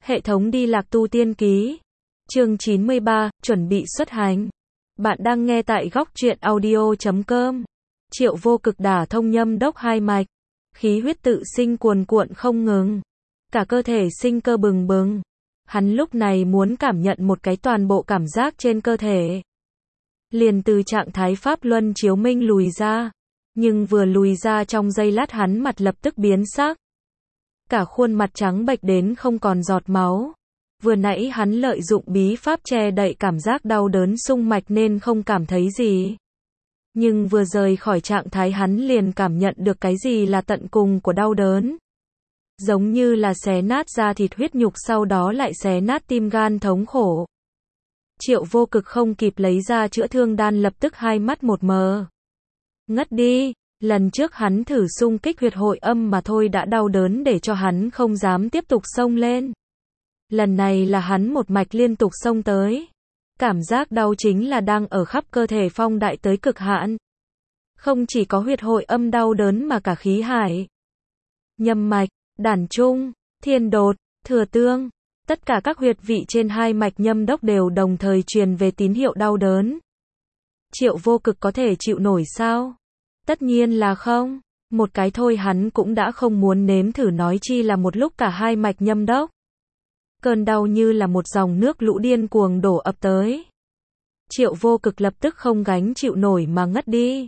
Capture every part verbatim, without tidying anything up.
Hệ thống đi lạc tu tiên ký. Chương chín mươi ba, chuẩn bị xuất hành. Bạn đang nghe tại góc truyện audio chấm com. Triệu Vô Cực đả thông nhâm đốc hai mạch. Khí huyết tự sinh cuồn cuộn không ngừng. Cả cơ thể sinh cơ bừng bừng. Hắn lúc này muốn cảm nhận một cái toàn bộ cảm giác trên cơ thể. Liền từ trạng thái Pháp Luân chiếu minh lùi ra. Nhưng vừa lùi ra trong giây lát hắn mặt lập tức biến sắc. Cả khuôn mặt trắng bệch đến không còn giọt máu. Vừa nãy hắn lợi dụng bí pháp che đậy cảm giác đau đớn xung mạch nên không cảm thấy gì. Nhưng vừa rời khỏi trạng thái hắn liền cảm nhận được cái gì là tận cùng của đau đớn. Giống như là xé nát da thịt huyết nhục sau đó lại xé nát tim gan thống khổ. Triệu Vô Cực không kịp lấy ra chữa thương đan lập tức hai mắt một mờ. Ngất đi. Lần trước hắn thử xung kích huyệt hội âm mà thôi đã đau đớn để cho hắn không dám tiếp tục xông lên. Lần này là hắn một mạch liên tục xông tới. Cảm giác đau chính là đang ở khắp cơ thể phong đại tới cực hạn. Không chỉ có huyệt hội âm đau đớn mà cả khí hải, nhâm mạch, đản trung, thiên đột, thừa tương. Tất cả các huyệt vị trên hai mạch nhâm đốc đều đồng thời truyền về tín hiệu đau đớn. Triệu Vô Cực có thể chịu nổi sao? Tất nhiên là không. Một cái thôi hắn cũng đã không muốn nếm thử nói chi là một lúc cả hai mạch nhâm đốc. Cơn đau như là một dòng nước lũ điên cuồng đổ ập tới. Triệu Vô Cực lập tức không gánh chịu nổi mà ngất đi.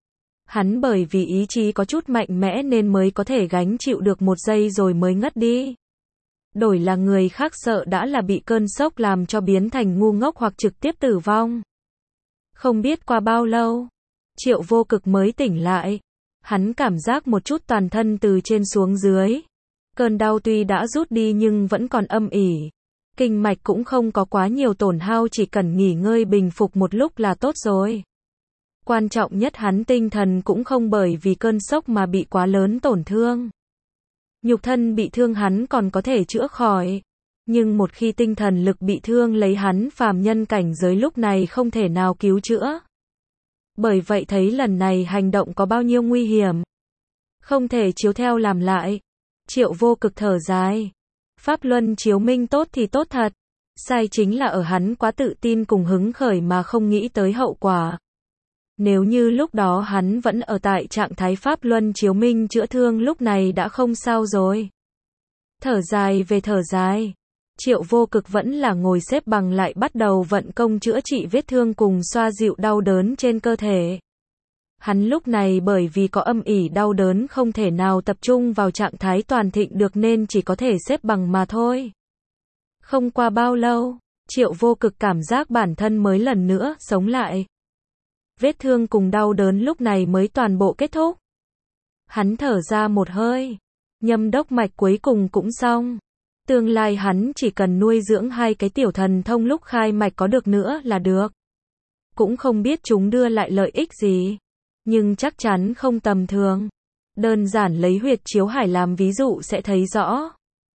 Hắn bởi vì ý chí có chút mạnh mẽ nên mới có thể gánh chịu được một giây rồi mới ngất đi. Đổi là người khác sợ đã là bị cơn sốc làm cho biến thành ngu ngốc hoặc trực tiếp tử vong. Không biết qua bao lâu, Triệu Vô Cực mới tỉnh lại. Hắn cảm giác một chút toàn thân từ trên xuống dưới. Cơn đau tuy đã rút đi nhưng vẫn còn âm ỉ. Kinh mạch cũng không có quá nhiều tổn hao, chỉ cần nghỉ ngơi bình phục một lúc là tốt rồi. Quan trọng nhất hắn tinh thần cũng không bởi vì cơn sốc mà bị quá lớn tổn thương. Nhục thân bị thương hắn còn có thể chữa khỏi. Nhưng một khi tinh thần lực bị thương lấy hắn phàm nhân cảnh giới lúc này không thể nào cứu chữa. Bởi vậy thấy lần này hành động có bao nhiêu nguy hiểm. Không thể chiếu theo làm lại. Triệu Vô Cực thở dài. Pháp Luân chiếu minh tốt thì tốt thật. Sai chính là ở hắn quá tự tin cùng hứng khởi mà không nghĩ tới hậu quả. Nếu như lúc đó hắn vẫn ở tại trạng thái Pháp Luân chiếu minh chữa thương lúc này đã không sao rồi. Thở dài về thở dài. Triệu Vô Cực vẫn là ngồi xếp bằng lại bắt đầu vận công chữa trị vết thương cùng xoa dịu đau đớn trên cơ thể. Hắn lúc này bởi vì có âm ỉ đau đớn không thể nào tập trung vào trạng thái toàn thịnh được nên chỉ có thể xếp bằng mà thôi. Không qua bao lâu, Triệu Vô Cực cảm giác bản thân mới lần nữa sống lại. Vết thương cùng đau đớn lúc này mới toàn bộ kết thúc. Hắn thở ra một hơi. Nhâm đốc mạch cuối cùng cũng xong. Tương lai hắn chỉ cần nuôi dưỡng hai cái tiểu thần thông lúc khai mạch có được nữa là được. Cũng không biết chúng đưa lại lợi ích gì. Nhưng chắc chắn không tầm thường. Đơn giản lấy huyệt chiếu hải làm ví dụ sẽ thấy rõ.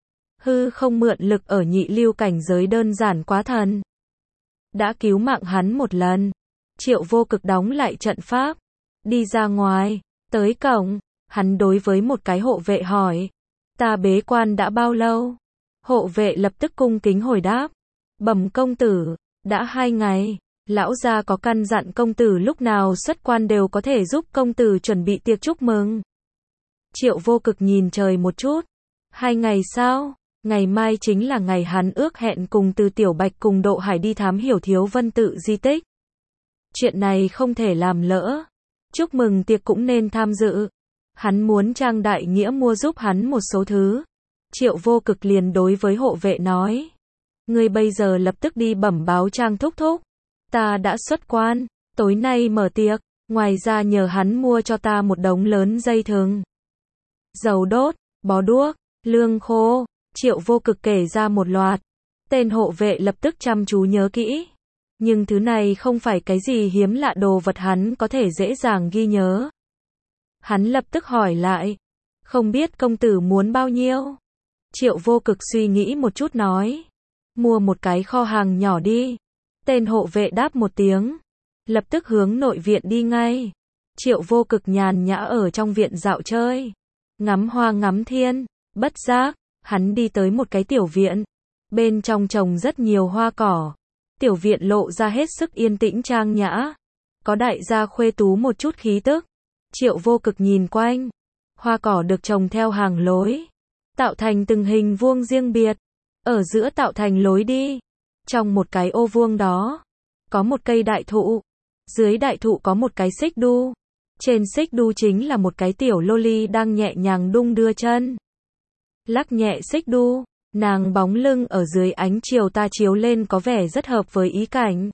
Hư không mượn lực ở nhị lưu cảnh giới đơn giản quá thần. Đã cứu mạng hắn một lần. Triệu Vô Cực đóng lại trận pháp. Đi ra ngoài. Tới cổng. Hắn đối với một cái hộ vệ hỏi. Ta bế quan đã bao lâu? Hộ vệ lập tức cung kính hồi đáp. Bẩm công tử. Đã hai ngày. Lão gia có căn dặn công tử lúc nào xuất quan đều có thể giúp công tử chuẩn bị tiệc chúc mừng. Triệu Vô Cực nhìn trời một chút. Hai ngày sao? Ngày mai chính là ngày hắn ước hẹn cùng Từ Tiểu Bạch cùng Độ Hải đi thám hiểu Thiếu Vân tự di tích. Chuyện này không thể làm lỡ. Chúc mừng tiệc cũng nên tham dự. Hắn muốn Trang đại nghĩa mua giúp hắn một số thứ. Triệu Vô Cực liền đối với hộ vệ nói. Ngươi bây giờ lập tức đi bẩm báo Trang thúc thúc. Ta đã xuất quan, tối nay mở tiệc, ngoài ra nhờ hắn mua cho ta một đống lớn dây thừng. Dầu đốt, bó đuốc, lương khô, Triệu Vô Cực kể ra một loạt. Tên hộ vệ lập tức chăm chú nhớ kỹ. Nhưng thứ này không phải cái gì hiếm lạ đồ vật hắn có thể dễ dàng ghi nhớ. Hắn lập tức hỏi lại. Không biết công tử muốn bao nhiêu? Triệu Vô Cực suy nghĩ một chút nói. Mua một cái kho hàng nhỏ đi. Tên hộ vệ đáp một tiếng. Lập tức hướng nội viện đi ngay. Triệu Vô Cực nhàn nhã ở trong viện dạo chơi. Ngắm hoa ngắm thiên. Bất giác, hắn đi tới một cái tiểu viện. Bên trong trồng rất nhiều hoa cỏ. Tiểu viện lộ ra hết sức yên tĩnh trang nhã. Có đại gia khuê tú một chút khí tức. Triệu Vô Cực nhìn quanh. Hoa cỏ được trồng theo hàng lối. Tạo thành từng hình vuông riêng biệt. Ở giữa tạo thành lối đi. Trong một cái ô vuông đó, có một cây đại thụ. Dưới đại thụ có một cái xích đu. Trên xích đu chính là một cái tiểu loli đang nhẹ nhàng đung đưa chân. Lắc nhẹ xích đu, nàng bóng lưng ở dưới ánh chiều tà chiếu lên có vẻ rất hợp với ý cảnh.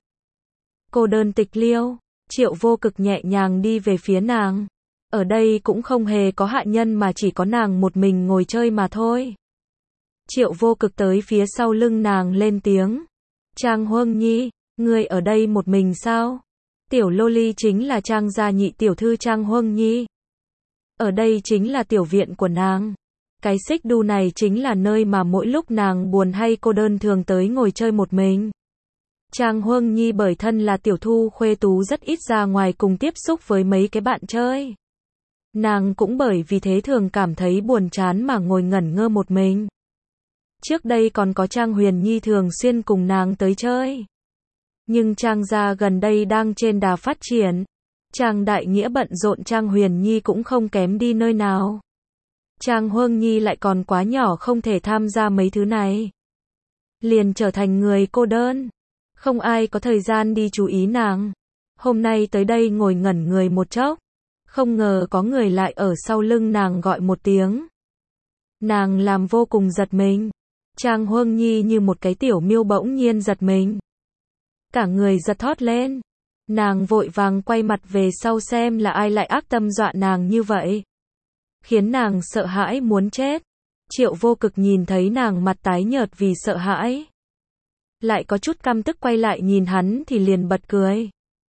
Cô đơn tịch liêu, Triệu Vô Cực nhẹ nhàng đi về phía nàng. Ở đây cũng không hề có hạ nhân mà chỉ có nàng một mình ngồi chơi mà thôi. Triệu Vô Cực tới phía sau lưng nàng lên tiếng. Trang Huân Nhi, ngươi ở đây một mình sao? Tiểu loli chính là Trang gia nhị tiểu thư Trang Huân Nhi. Ở đây chính là tiểu viện của nàng. Cái xích đu này chính là nơi mà mỗi lúc nàng buồn hay cô đơn thường tới ngồi chơi một mình. Trang Huân Nhi bởi thân là tiểu thu khuê tú rất ít ra ngoài cùng tiếp xúc với mấy cái bạn chơi. Nàng cũng bởi vì thế thường cảm thấy buồn chán mà ngồi ngẩn ngơ một mình. Trước đây còn có Trang Huyền Nhi thường xuyên cùng nàng tới chơi. Nhưng Trang gia gần đây đang trên đà phát triển. Trang đại nghĩa bận rộn, Trang Huyền Nhi cũng không kém đi nơi nào. Trang Huân Nhi lại còn quá nhỏ không thể tham gia mấy thứ này. Liền trở thành người cô đơn. Không ai có thời gian đi chú ý nàng. Hôm nay tới đây ngồi ngẩn người một chốc. Không ngờ có người lại ở sau lưng nàng gọi một tiếng. Nàng làm vô cùng giật mình. Trang Huân Nhi như một cái tiểu miêu bỗng nhiên giật mình. Cả người giật thót lên. Nàng vội vàng quay mặt về sau xem là ai lại ác tâm dọa nàng như vậy. Khiến nàng sợ hãi muốn chết. Triệu Vô Cực nhìn thấy nàng mặt tái nhợt vì sợ hãi. Lại có chút căm tức quay lại nhìn hắn thì liền bật cười.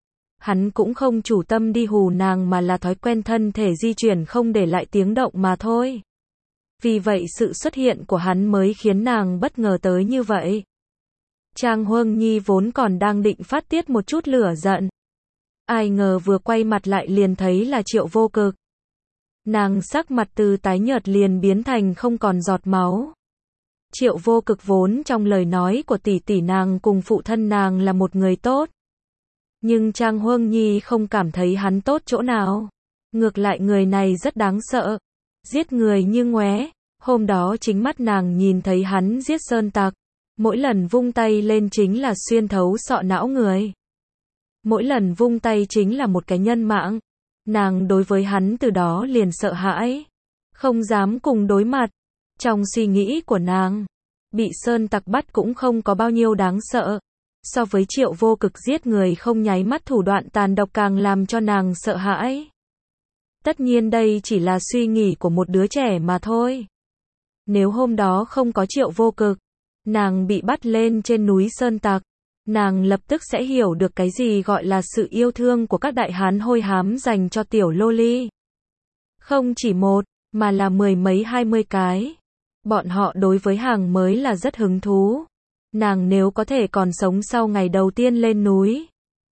Hắn cũng không chủ tâm đi hù nàng mà là thói quen thân thể di chuyển không để lại tiếng động mà thôi. Vì vậy sự xuất hiện của hắn mới khiến nàng bất ngờ tới như vậy. Trang Huân Nhi vốn còn đang định phát tiết một chút lửa giận. Ai ngờ vừa quay mặt lại liền thấy là Triệu Vô Cực. Nàng sắc mặt từ tái nhợt liền biến thành không còn giọt máu. Triệu Vô Cực vốn trong lời nói của tỷ tỷ nàng cùng phụ thân nàng là một người tốt. Nhưng Trang Huân Nhi không cảm thấy hắn tốt chỗ nào. Ngược lại người này rất đáng sợ. Giết người như ngoé. Hôm đó chính mắt nàng nhìn thấy hắn giết sơn tặc. Mỗi lần vung tay lên chính là xuyên thấu sọ não người. Mỗi lần vung tay chính là một cái nhân mạng. Nàng đối với hắn từ đó liền sợ hãi. Không dám cùng đối mặt. Trong suy nghĩ của nàng, bị sơn tặc bắt cũng không có bao nhiêu đáng sợ. So với Triệu Vô Cực giết người không nháy mắt thủ đoạn tàn độc càng làm cho nàng sợ hãi. Tất nhiên đây chỉ là suy nghĩ của một đứa trẻ mà thôi. Nếu hôm đó không có Triệu Vô Cực, nàng bị bắt lên trên núi sơn tặc, nàng lập tức sẽ hiểu được cái gì gọi là sự yêu thương của các đại hán hôi hám dành cho tiểu loli. Không chỉ một, mà là mười mấy hai mươi cái. Bọn họ đối với hàng mới là rất hứng thú. Nàng nếu có thể còn sống sau ngày đầu tiên lên núi,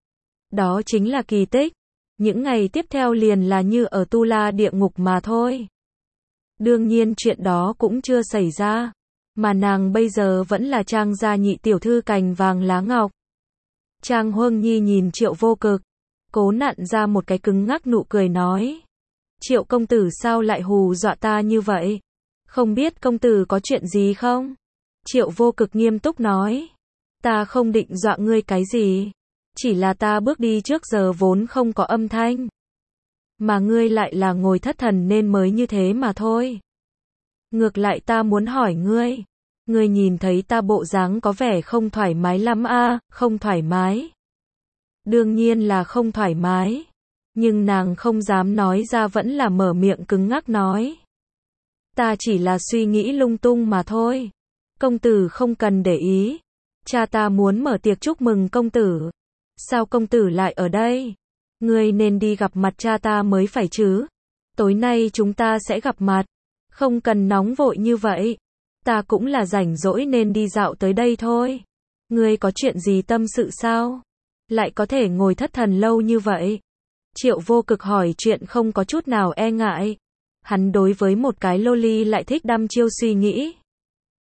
đó chính là kỳ tích. Những ngày tiếp theo liền là như ở tu la địa ngục mà thôi. Đương nhiên chuyện đó cũng chưa xảy ra. Mà nàng bây giờ vẫn là Trang gia nhị tiểu thư cành vàng lá ngọc. Trang Huân Nhi nhìn Triệu Vô Cực, cố nặn ra một cái cứng ngắc nụ cười nói. Triệu công tử sao lại hù dọa ta như vậy? Không biết công tử có chuyện gì không? Triệu Vô Cực nghiêm túc nói. Ta không định dọa ngươi cái gì. Chỉ là ta bước đi trước giờ vốn không có âm thanh. Mà ngươi lại là ngồi thất thần nên mới như thế mà thôi. Ngược lại ta muốn hỏi ngươi. Ngươi nhìn thấy ta bộ dáng có vẻ không thoải mái lắm a, à, không thoải mái. Đương nhiên là không thoải mái. Nhưng nàng không dám nói ra vẫn là mở miệng cứng ngắc nói. Ta chỉ là suy nghĩ lung tung mà thôi. Công tử không cần để ý. Cha ta muốn mở tiệc chúc mừng công tử. Sao công tử lại ở đây? Ngươi nên đi gặp mặt cha ta mới phải chứ. Tối nay chúng ta sẽ gặp mặt. Không cần nóng vội như vậy. Ta cũng là rảnh rỗi nên đi dạo tới đây thôi. Ngươi có chuyện gì tâm sự sao? Lại có thể ngồi thất thần lâu như vậy? Triệu Vô Cực hỏi chuyện không có chút nào e ngại. Hắn đối với một cái loli lại thích đăm chiêu suy nghĩ.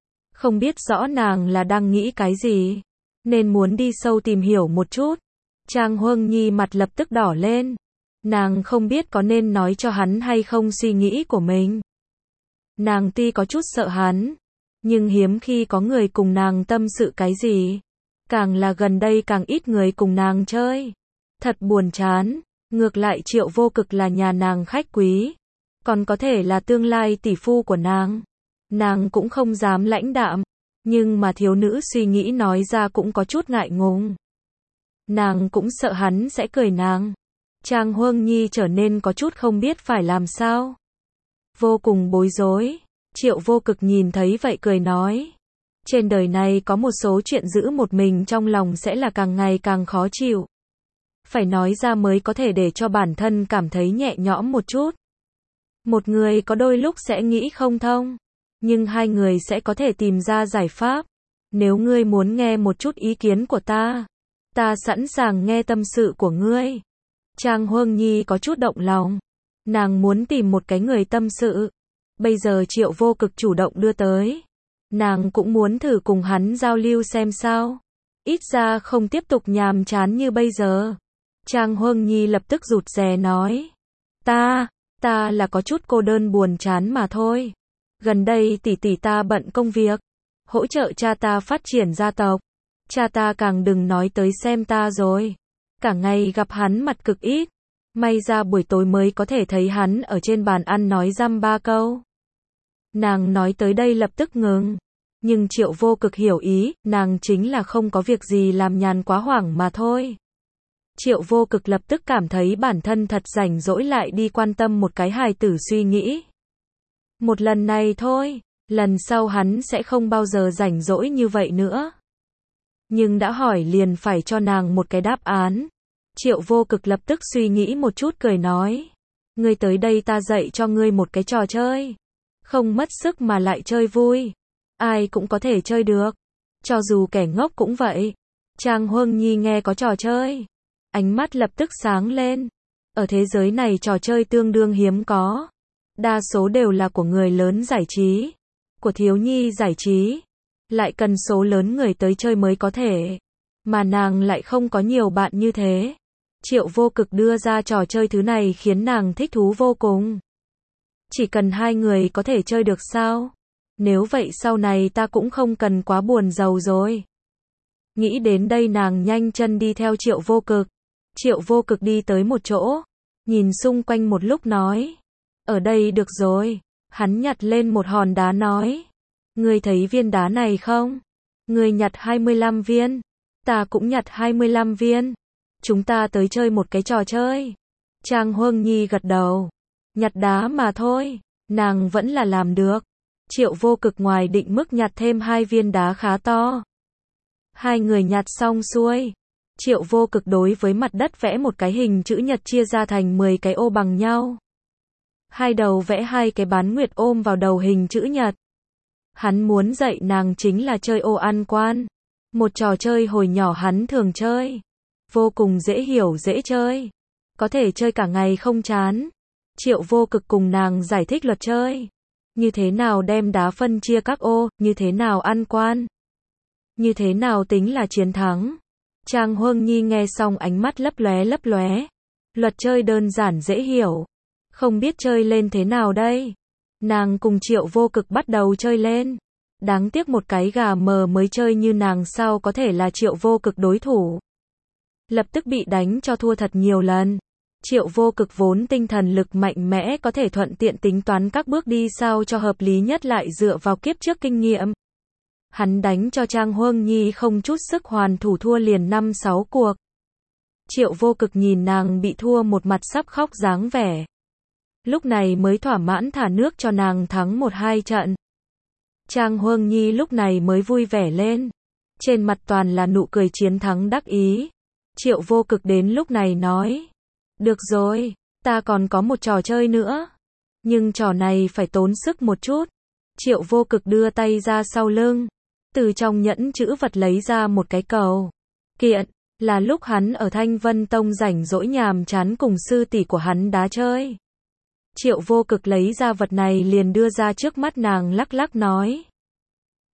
không biết rõ nàng là đang nghĩ cái gì, nên muốn đi sâu tìm hiểu một chút. Trang Huân Nhi mặt lập tức đỏ lên. Nàng không biết có nên nói cho hắn hay không suy nghĩ của mình. Nàng tuy có chút sợ hắn, nhưng hiếm khi có người cùng nàng tâm sự cái gì. Càng là gần đây càng ít người cùng nàng chơi. Thật buồn chán, ngược lại Triệu Vô Cực là nhà nàng khách quý, còn có thể là tương lai tỷ phu của nàng. Nàng cũng không dám lãnh đạm, nhưng mà thiếu nữ suy nghĩ nói ra cũng có chút ngại ngùng. Nàng cũng sợ hắn sẽ cười nàng. Trang Huân Nhi trở nên có chút không biết phải làm sao. Vô cùng bối rối. Triệu Vô Cực nhìn thấy vậy cười nói. Trên đời này có một số chuyện giữ một mình trong lòng sẽ là càng ngày càng khó chịu. Phải nói ra mới có thể để cho bản thân cảm thấy nhẹ nhõm một chút. Một người có đôi lúc sẽ nghĩ không thông, nhưng hai người sẽ có thể tìm ra giải pháp. Nếu ngươi muốn nghe một chút ý kiến của ta, ta sẵn sàng nghe tâm sự của ngươi. Trang Huân Nhi có chút động lòng. Nàng muốn tìm một cái người tâm sự. Bây giờ Triệu Vô Cực chủ động đưa tới. Nàng cũng muốn thử cùng hắn giao lưu xem sao. Ít ra không tiếp tục nhàm chán như bây giờ. Trang Huân Nhi lập tức rụt rè nói. Ta, ta là có chút cô đơn buồn chán mà thôi. Gần đây tỷ tỷ ta bận công việc, hỗ trợ cha ta phát triển gia tộc. Cha ta càng đừng nói tới xem ta rồi. Cả ngày gặp hắn mặt cực ít. May ra buổi tối mới có thể thấy hắn ở trên bàn ăn nói dăm ba câu. Nàng nói tới đây lập tức ngừng. Nhưng Triệu Vô Cực hiểu ý, nàng chính là không có việc gì làm nhàn quá hoảng mà thôi. Triệu Vô Cực lập tức cảm thấy bản thân thật rảnh rỗi lại đi quan tâm một cái hài tử suy nghĩ. Một lần này thôi, lần sau hắn sẽ không bao giờ rảnh rỗi như vậy nữa. Nhưng đã hỏi liền phải cho nàng một cái đáp án. Triệu Vô Cực lập tức suy nghĩ một chút cười nói. Ngươi tới đây ta dạy cho ngươi một cái trò chơi. Không mất sức mà lại chơi vui. Ai cũng có thể chơi được. Cho dù kẻ ngốc cũng vậy. Trang Huân Nhi nghe có trò chơi. Ánh mắt lập tức sáng lên. Ở thế giới này trò chơi tương đương hiếm có. Đa số đều là của người lớn giải trí. Của thiếu nhi giải trí. Lại cần số lớn người tới chơi mới có thể. Mà nàng lại không có nhiều bạn như thế. Triệu Vô Cực đưa ra trò chơi thứ này khiến nàng thích thú vô cùng. Chỉ cần hai người có thể chơi được sao? Nếu vậy sau này ta cũng không cần quá buồn giàu rồi. Nghĩ đến đây nàng nhanh chân đi theo Triệu Vô Cực. Triệu Vô Cực đi tới một chỗ. Nhìn xung quanh một lúc nói. Ở đây được rồi. Hắn nhặt lên một hòn đá nói. Ngươi thấy viên đá này không? Ngươi nhặt hai mươi lăm viên. Ta cũng nhặt hai mươi lăm viên. Chúng ta tới chơi một cái trò chơi. Trang Huân Nhi gật đầu. Nhặt đá mà thôi. Nàng vẫn là làm được. Triệu Vô Cực ngoài định mức nhặt thêm hai viên đá khá to. Hai người nhặt xong xuôi. Triệu Vô Cực đối với mặt đất vẽ một cái hình chữ nhật chia ra thành mười cái ô bằng nhau. Hai đầu vẽ hai cái bán nguyệt ôm vào đầu hình chữ nhật. Hắn muốn dạy nàng chính là chơi ô ăn quan. Một trò chơi hồi nhỏ hắn thường chơi. Vô cùng dễ hiểu dễ chơi. Có thể chơi cả ngày không chán. Triệu Vô Cực cùng nàng giải thích luật chơi. Như thế nào đem đá phân chia các ô, như thế nào ăn quan. Như thế nào tính là chiến thắng. Trang Huân Nhi nghe xong ánh mắt lấp lóe lấp lóe. Luật chơi đơn giản dễ hiểu. Không biết chơi lên thế nào đây. Nàng cùng Triệu Vô Cực bắt đầu chơi lên. Đáng tiếc một cái gà mờ mới chơi như nàng sao có thể là Triệu Vô Cực đối thủ. Lập tức bị đánh cho thua thật nhiều lần. Triệu Vô Cực vốn tinh thần lực mạnh mẽ có thể thuận tiện tính toán các bước đi sao cho hợp lý nhất lại dựa vào kiếp trước kinh nghiệm. Hắn đánh cho Trang Huân Nhi không chút sức hoàn thủ thua liền năm sáu cuộc. Triệu Vô Cực nhìn nàng bị thua một mặt sắp khóc dáng vẻ. Lúc này mới thỏa mãn thả nước cho nàng thắng một hai trận. Trang Huân Nhi lúc này mới vui vẻ lên. Trên mặt toàn là nụ cười chiến thắng đắc ý. Triệu Vô Cực đến lúc này nói. Được rồi, ta còn có một trò chơi nữa. Nhưng trò này phải tốn sức một chút. Triệu Vô Cực đưa tay ra sau lưng. Từ trong nhẫn chữ vật lấy ra một cái cầu. Kiện, là lúc hắn ở Thanh Vân Tông rảnh rỗi nhàm chán cùng sư tỷ của hắn đá chơi. Triệu Vô Cực lấy ra vật này liền đưa ra trước mắt nàng lắc lắc nói.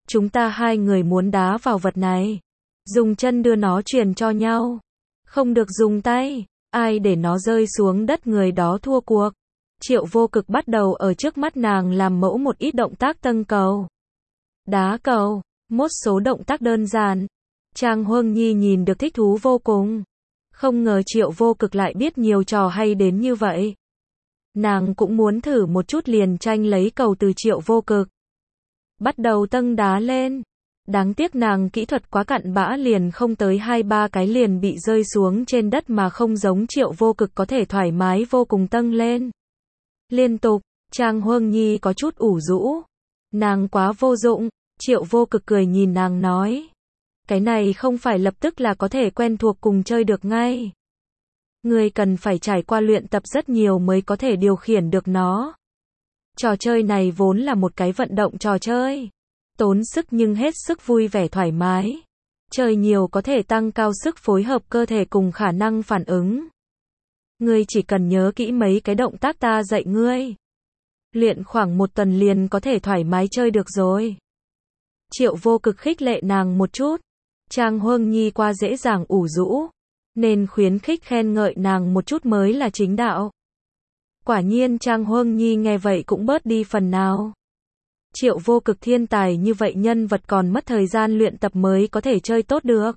Chúng ta hai người muốn đá vào vật này. Dùng chân đưa nó truyền cho nhau. Không được dùng tay. Ai để nó rơi xuống đất người đó thua cuộc. Triệu Vô Cực bắt đầu ở trước mắt nàng làm mẫu một ít động tác tâng cầu. Đá cầu. Một số động tác đơn giản. Trang Huân Nhi nhìn được thích thú vô cùng. Không ngờ Triệu Vô Cực lại biết nhiều trò hay đến như vậy. Nàng cũng muốn thử một chút liền tranh lấy cầu từ Triệu Vô Cực. Bắt đầu tâng đá lên. Đáng tiếc nàng kỹ thuật quá cặn bã liền không tới hai ba cái liền bị rơi xuống trên đất mà không giống Triệu Vô Cực có thể thoải mái vô cùng tâng lên. Liên tục, Trang Huân Nhi có chút ủ rũ. Nàng quá vô dụng, Triệu Vô Cực cười nhìn nàng nói. Cái này không phải lập tức là có thể quen thuộc cùng chơi được ngay. Người cần phải trải qua luyện tập rất nhiều mới có thể điều khiển được nó. Trò chơi này vốn là một cái vận động trò chơi. Tốn sức nhưng hết sức vui vẻ thoải mái. Chơi nhiều có thể tăng cao sức phối hợp cơ thể cùng khả năng phản ứng. Ngươi chỉ cần nhớ kỹ mấy cái động tác ta dạy ngươi. Luyện khoảng một tuần liền có thể thoải mái chơi được rồi. Triệu Vô Cực khích lệ nàng một chút. Trang Huân Nhi qua dễ dàng ủ rũ. Nên khuyến khích khen ngợi nàng một chút mới là chính đạo. Quả nhiên Trang Huân Nhi nghe vậy cũng bớt đi phần nào. Triệu Vô Cực thiên tài như vậy nhân vật còn mất thời gian luyện tập mới có thể chơi tốt được.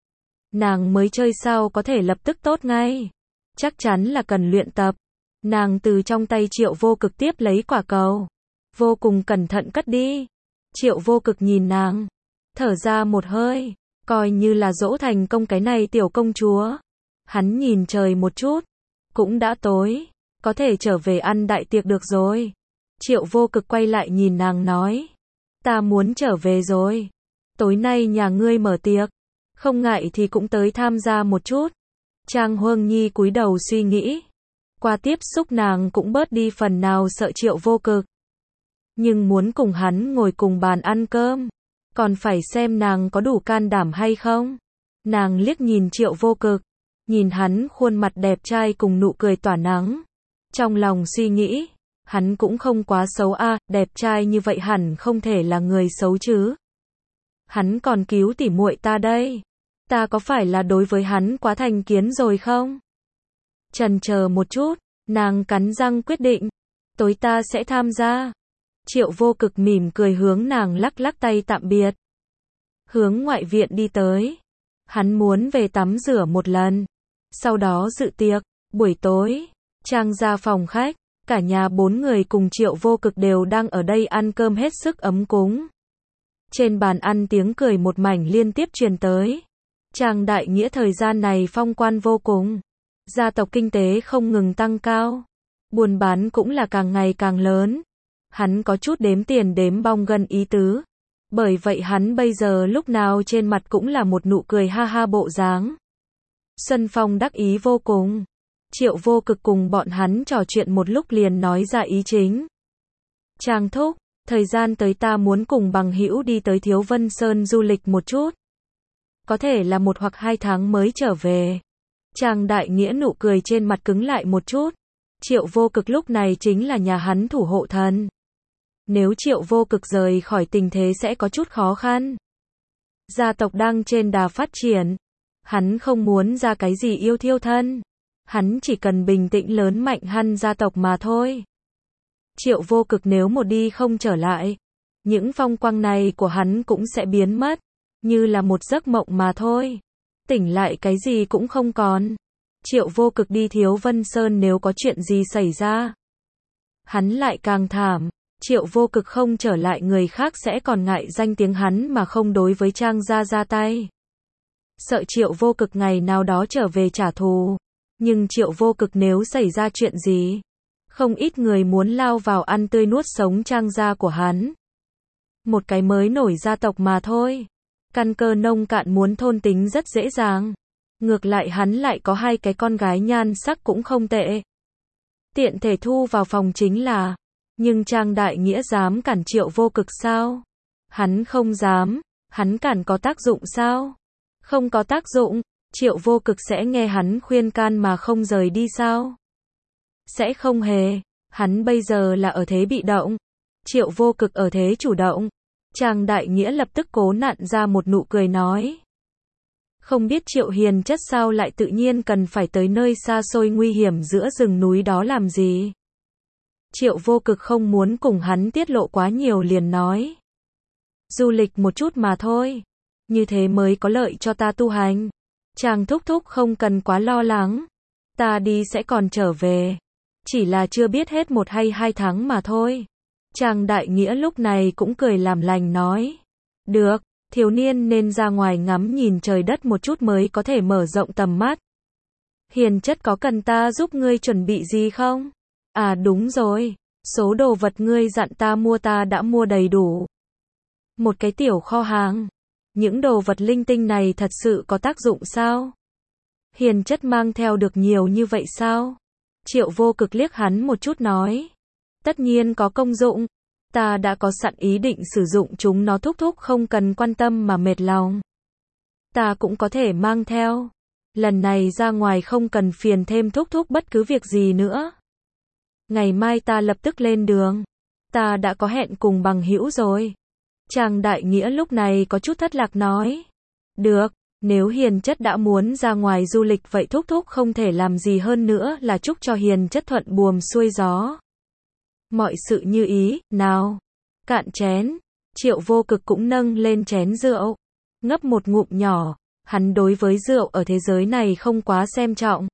Nàng mới chơi sao có thể lập tức tốt ngay. Chắc chắn là cần luyện tập. Nàng từ trong tay Triệu Vô Cực tiếp lấy quả cầu. Vô cùng cẩn thận cất đi. Triệu Vô Cực nhìn nàng. Thở ra một hơi. Coi như là dỗ thành công cái này tiểu công chúa. Hắn nhìn trời một chút. Cũng đã tối. Có thể trở về ăn đại tiệc được rồi. Triệu Vô Cực quay lại nhìn nàng nói. Ta muốn trở về rồi. Tối nay nhà ngươi mở tiệc. Không ngại thì cũng tới tham gia một chút. Trang Huân Nhi cúi đầu suy nghĩ. Qua tiếp xúc nàng cũng bớt đi phần nào sợ Triệu Vô Cực. Nhưng muốn cùng hắn ngồi cùng bàn ăn cơm. Còn phải xem nàng có đủ can đảm hay không. Nàng liếc nhìn Triệu Vô Cực. Nhìn hắn khuôn mặt đẹp trai cùng nụ cười tỏa nắng. Trong lòng suy nghĩ. Hắn cũng không quá xấu a, à, đẹp trai như vậy hẳn không thể là người xấu chứ. Hắn còn cứu tỉ muội ta đây. Ta có phải là đối với hắn quá thành kiến rồi không? Chần chờ một chút, nàng cắn răng quyết định. Tối ta sẽ tham gia. Triệu Vô Cực mỉm cười hướng nàng lắc lắc tay tạm biệt. Hướng ngoại viện đi tới. Hắn muốn về tắm rửa một lần. Sau đó dự tiệc. Buổi tối, Trang ra phòng khách. Cả nhà bốn người cùng Triệu Vô Cực đều đang ở đây ăn cơm hết sức ấm cúng. Trên bàn ăn tiếng cười một mảnh liên tiếp truyền tới. Trang Đại Nghĩa thời gian này phong quan vô cùng. Gia tộc kinh tế không ngừng tăng cao. Buôn bán cũng là càng ngày càng lớn. Hắn có chút đếm tiền đếm bong gân ý tứ. Bởi vậy hắn bây giờ lúc nào trên mặt cũng là một nụ cười ha ha bộ dáng. Xuân Phong đắc ý vô cùng. Triệu Vô Cực cùng bọn hắn trò chuyện một lúc liền nói ra ý chính. Trang thúc, thời gian tới ta muốn cùng bằng hữu đi tới Thiếu Vân Sơn du lịch một chút. Có thể là một hoặc hai tháng mới trở về. Trang Đại Nghĩa nụ cười trên mặt cứng lại một chút. Triệu Vô Cực lúc này chính là nhà hắn thủ hộ thần. Nếu Triệu Vô Cực rời khỏi tình thế sẽ có chút khó khăn. Gia tộc đang trên đà phát triển. Hắn không muốn ra cái gì yêu thiêu thân. Hắn chỉ cần bình tĩnh lớn mạnh hăn gia tộc mà thôi. Triệu Vô Cực nếu một đi không trở lại. Những phong quang này của hắn cũng sẽ biến mất. Như là một giấc mộng mà thôi. Tỉnh lại cái gì cũng không còn. Triệu Vô Cực đi Thiếu Vân Sơn nếu có chuyện gì xảy ra. Hắn lại càng thảm. Triệu Vô Cực không trở lại người khác sẽ còn ngại danh tiếng hắn mà không đối với Trang gia ra tay. Sợ Triệu Vô Cực ngày nào đó trở về trả thù. Nhưng Triệu Vô Cực nếu xảy ra chuyện gì, không ít người muốn lao vào ăn tươi nuốt sống Trang gia của hắn. Một cái mới nổi gia tộc mà thôi. Căn cơ nông cạn muốn thôn tính rất dễ dàng. Ngược lại hắn lại có hai cái con gái nhan sắc cũng không tệ. Tiện thể thu vào phòng chính là. Nhưng Trang Đại Nghĩa dám cản Triệu Vô Cực sao? Hắn không dám. Hắn cản có tác dụng sao? Không có tác dụng. Triệu Vô Cực sẽ nghe hắn khuyên can mà không rời đi sao? Sẽ không hề. Hắn bây giờ là ở thế bị động. Triệu Vô Cực ở thế chủ động. Trang đại nghĩa lập tức cố nặn ra một nụ cười nói. Không biết Triệu Hiền Chất sao lại tự nhiên cần phải tới nơi xa xôi nguy hiểm giữa rừng núi đó làm gì? Triệu Vô Cực không muốn cùng hắn tiết lộ quá nhiều liền nói. Du lịch một chút mà thôi. Như thế mới có lợi cho ta tu hành. Chàng thúc thúc không cần quá lo lắng. Ta đi sẽ còn trở về. Chỉ là chưa biết hết một hay hai tháng mà thôi. Trang đại nghĩa lúc này cũng cười làm lành nói. Được, thiếu niên nên ra ngoài ngắm nhìn trời đất một chút mới có thể mở rộng tầm mắt. Hiền Chất có cần ta giúp ngươi chuẩn bị gì không? À đúng rồi, số đồ vật ngươi dặn ta mua ta đã mua đầy đủ. Một cái tiểu kho hàng. Những đồ vật linh tinh này thật sự có tác dụng sao? Hiền Chất mang theo được nhiều như vậy sao? Triệu Vô Cực liếc hắn một chút nói. Tất nhiên có công dụng. Ta đã có sẵn ý định sử dụng chúng nó, thúc thúc không cần quan tâm mà mệt lòng. Ta cũng có thể mang theo. Lần này ra ngoài không cần phiền thêm thúc thúc bất cứ việc gì nữa. Ngày mai ta lập tức lên đường. Ta đã có hẹn cùng bằng hữu rồi. Trang đại nghĩa lúc này có chút thất lạc nói. Được, nếu Hiền Chất đã muốn ra ngoài du lịch vậy thúc thúc không thể làm gì hơn nữa là chúc cho Hiền Chất thuận buồm xuôi gió. Mọi sự như ý, nào. Cạn chén. Triệu Vô Cực cũng nâng lên chén rượu. Ngấp một ngụm nhỏ. Hắn đối với rượu ở thế giới này không quá xem trọng.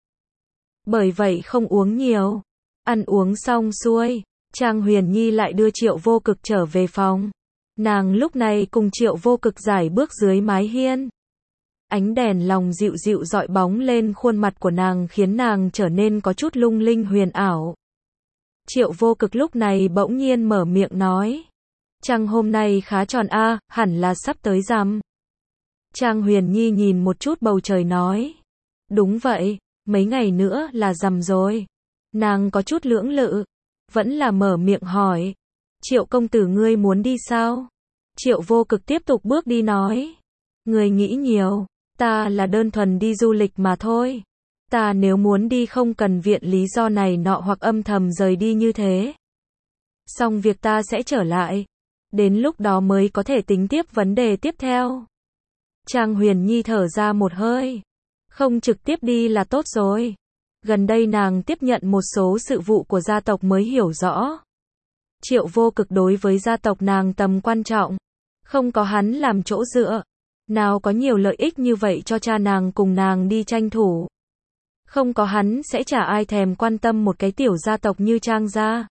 Bởi vậy không uống nhiều. Ăn uống xong xuôi. Trang Huyền Nhi lại đưa Triệu Vô Cực trở về phòng. Nàng lúc này cùng Triệu Vô Cực giải bước dưới mái hiên. Ánh đèn lòng dịu dịu dọi bóng lên khuôn mặt của nàng khiến nàng trở nên có chút lung linh huyền ảo. Triệu Vô Cực lúc này bỗng nhiên mở miệng nói. Trăng hôm nay khá tròn a, à, hẳn là sắp tới rằm. Trang Huyền Nhi nhìn một chút bầu trời nói. Đúng vậy, mấy ngày nữa là rằm rồi. Nàng có chút lưỡng lự. Vẫn là mở miệng hỏi. Triệu công tử ngươi muốn đi sao? Triệu Vô Cực tiếp tục bước đi nói. Ngươi nghĩ nhiều, ta là đơn thuần đi du lịch mà thôi. Ta nếu muốn đi không cần viện lý do này nọ hoặc âm thầm rời đi như thế. Xong việc ta sẽ trở lại. Đến lúc đó mới có thể tính tiếp vấn đề tiếp theo. Trang Huyền Nhi thở ra một hơi. Không trực tiếp đi là tốt rồi. Gần đây nàng tiếp nhận một số sự vụ của gia tộc mới hiểu rõ. Triệu Vô Cực đối với gia tộc nàng tầm quan trọng. Không có hắn làm chỗ dựa. Nào có nhiều lợi ích như vậy cho cha nàng cùng nàng đi tranh thủ. Không có hắn sẽ chả ai thèm quan tâm một cái tiểu gia tộc như Trang gia.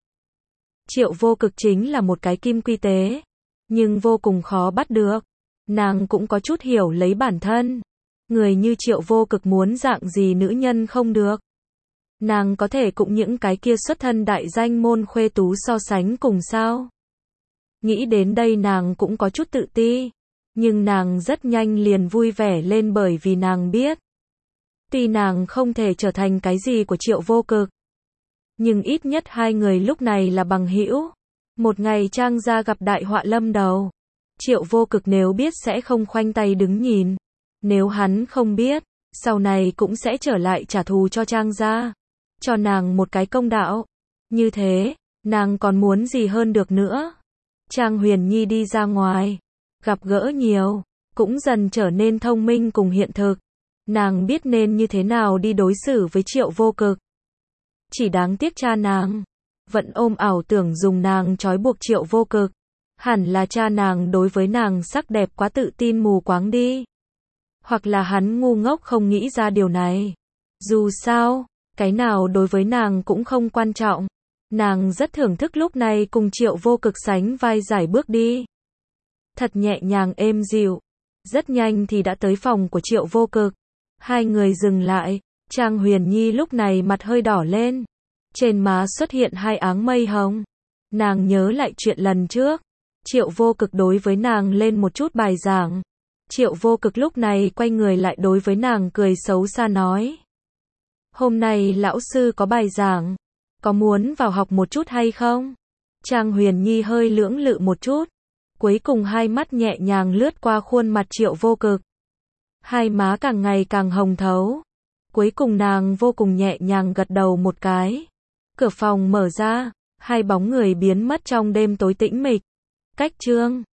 Triệu Vô Cực chính là một cái kim quy tế. Nhưng vô cùng khó bắt được. Nàng cũng có chút hiểu lấy bản thân. Người như Triệu Vô Cực muốn dạng gì nữ nhân không được. Nàng có thể cũng những cái kia xuất thân đại danh môn khuê tú so sánh cùng sao. Nghĩ đến đây nàng cũng có chút tự ti. Nhưng nàng rất nhanh liền vui vẻ lên bởi vì nàng biết. Tuy nàng không thể trở thành cái gì của Triệu Vô Cực. Nhưng ít nhất hai người lúc này là bằng hữu. Một ngày Trang gia gặp đại họa lâm đầu. Triệu Vô Cực nếu biết sẽ không khoanh tay đứng nhìn. Nếu hắn không biết, sau này cũng sẽ trở lại trả thù cho Trang gia. Cho nàng một cái công đạo. Như thế, nàng còn muốn gì hơn được nữa. Trang Huyền Nhi đi ra ngoài. Gặp gỡ nhiều. Cũng dần trở nên thông minh cùng hiện thực. Nàng biết nên như thế nào đi đối xử với Triệu Vô Cực. Chỉ đáng tiếc cha nàng. Vẫn ôm ảo tưởng dùng nàng trói buộc Triệu Vô Cực. Hẳn là cha nàng đối với nàng sắc đẹp quá tự tin mù quáng đi. Hoặc là hắn ngu ngốc không nghĩ ra điều này. Dù sao, cái nào đối với nàng cũng không quan trọng. Nàng rất thưởng thức lúc này cùng Triệu Vô Cực sánh vai giải bước đi. Thật nhẹ nhàng êm dịu. Rất nhanh thì đã tới phòng của Triệu Vô Cực. Hai người dừng lại. Trang Huyền Nhi lúc này mặt hơi đỏ lên. Trên má xuất hiện hai áng mây hồng. Nàng nhớ lại chuyện lần trước. Triệu Vô Cực đối với nàng lên một chút bài giảng. Triệu Vô Cực lúc này quay người lại đối với nàng cười xấu xa nói. Hôm nay lão sư có bài giảng. Có muốn vào học một chút hay không? Trang Huyền Nhi hơi lưỡng lự một chút. Cuối cùng hai mắt nhẹ nhàng lướt qua khuôn mặt Triệu Vô Cực. Hai má càng ngày càng hồng thấu. Cuối cùng nàng vô cùng nhẹ nhàng gật đầu một cái. Cửa phòng mở ra. Hai bóng người biến mất trong đêm tối tĩnh mịch. Cách chương